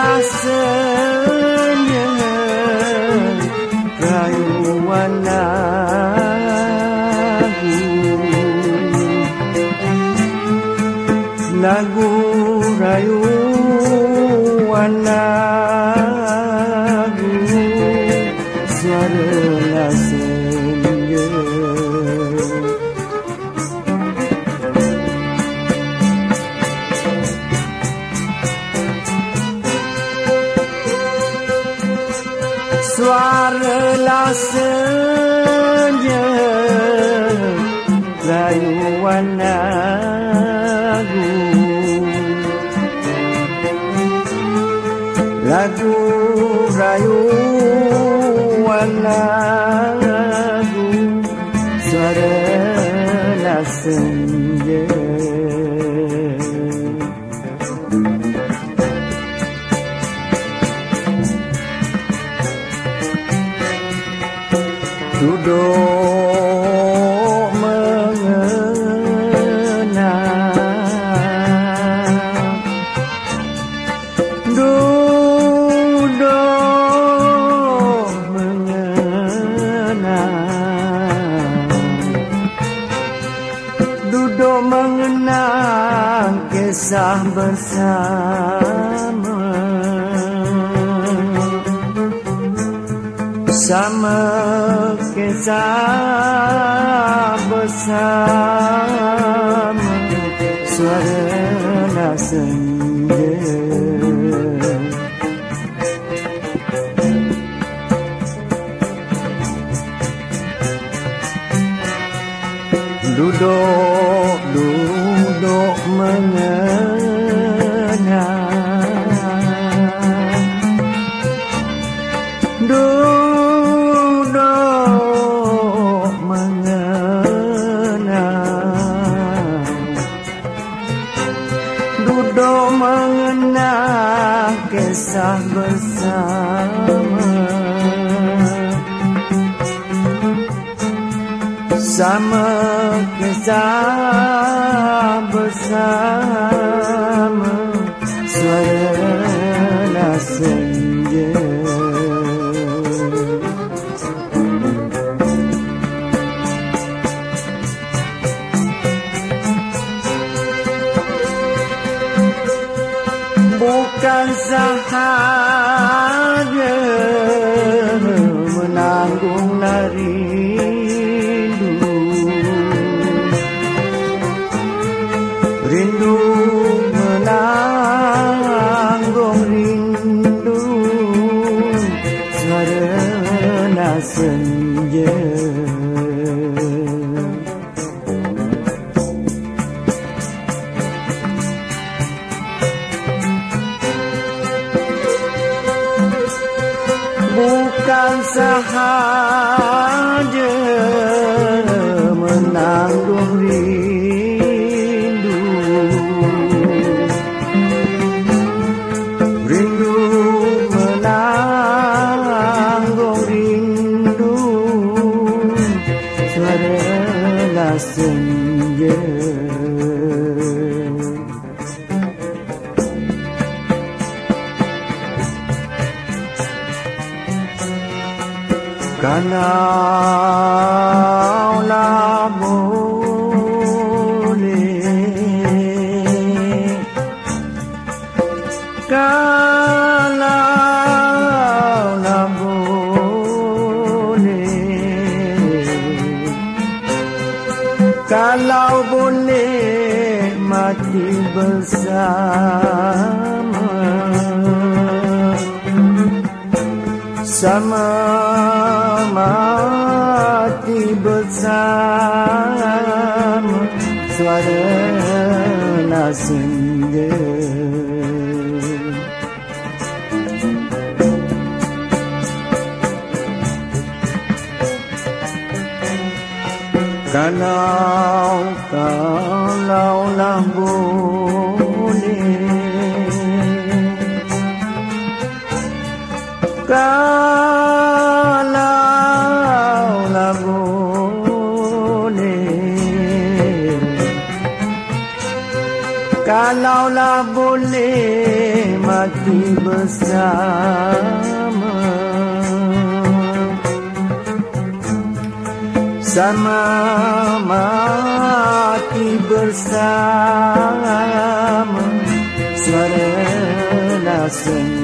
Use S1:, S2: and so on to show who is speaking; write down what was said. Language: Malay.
S1: Suaralah senja rayuan lagu rayuan lagu suaralah senja. Suaralah senja rayuan lagu rayuan lagu suaralah senja. Duduk mengenang, duduk mengenang, duduk mengenang kisah bersama, sama kisah bersama suaralah senja. Duduk mengenang, duduk mengenang kisah bersama, sama kisah bersama suaralah senja. Bukan sahaja menanggung rindu, rindu menanggung rindu suaralah senja. Bukan sahaja menanggung rindu, rindu menanggung rindu suaralah senja. Kalaulah boleh, kalaulah boleh, kalau boleh mati bersama, sama mati bersama suaralah senja. Kalaulah boleh, kalaulah boleh, kalaulah boleh mati bersama, bersama, sama mati bersama, suara senja.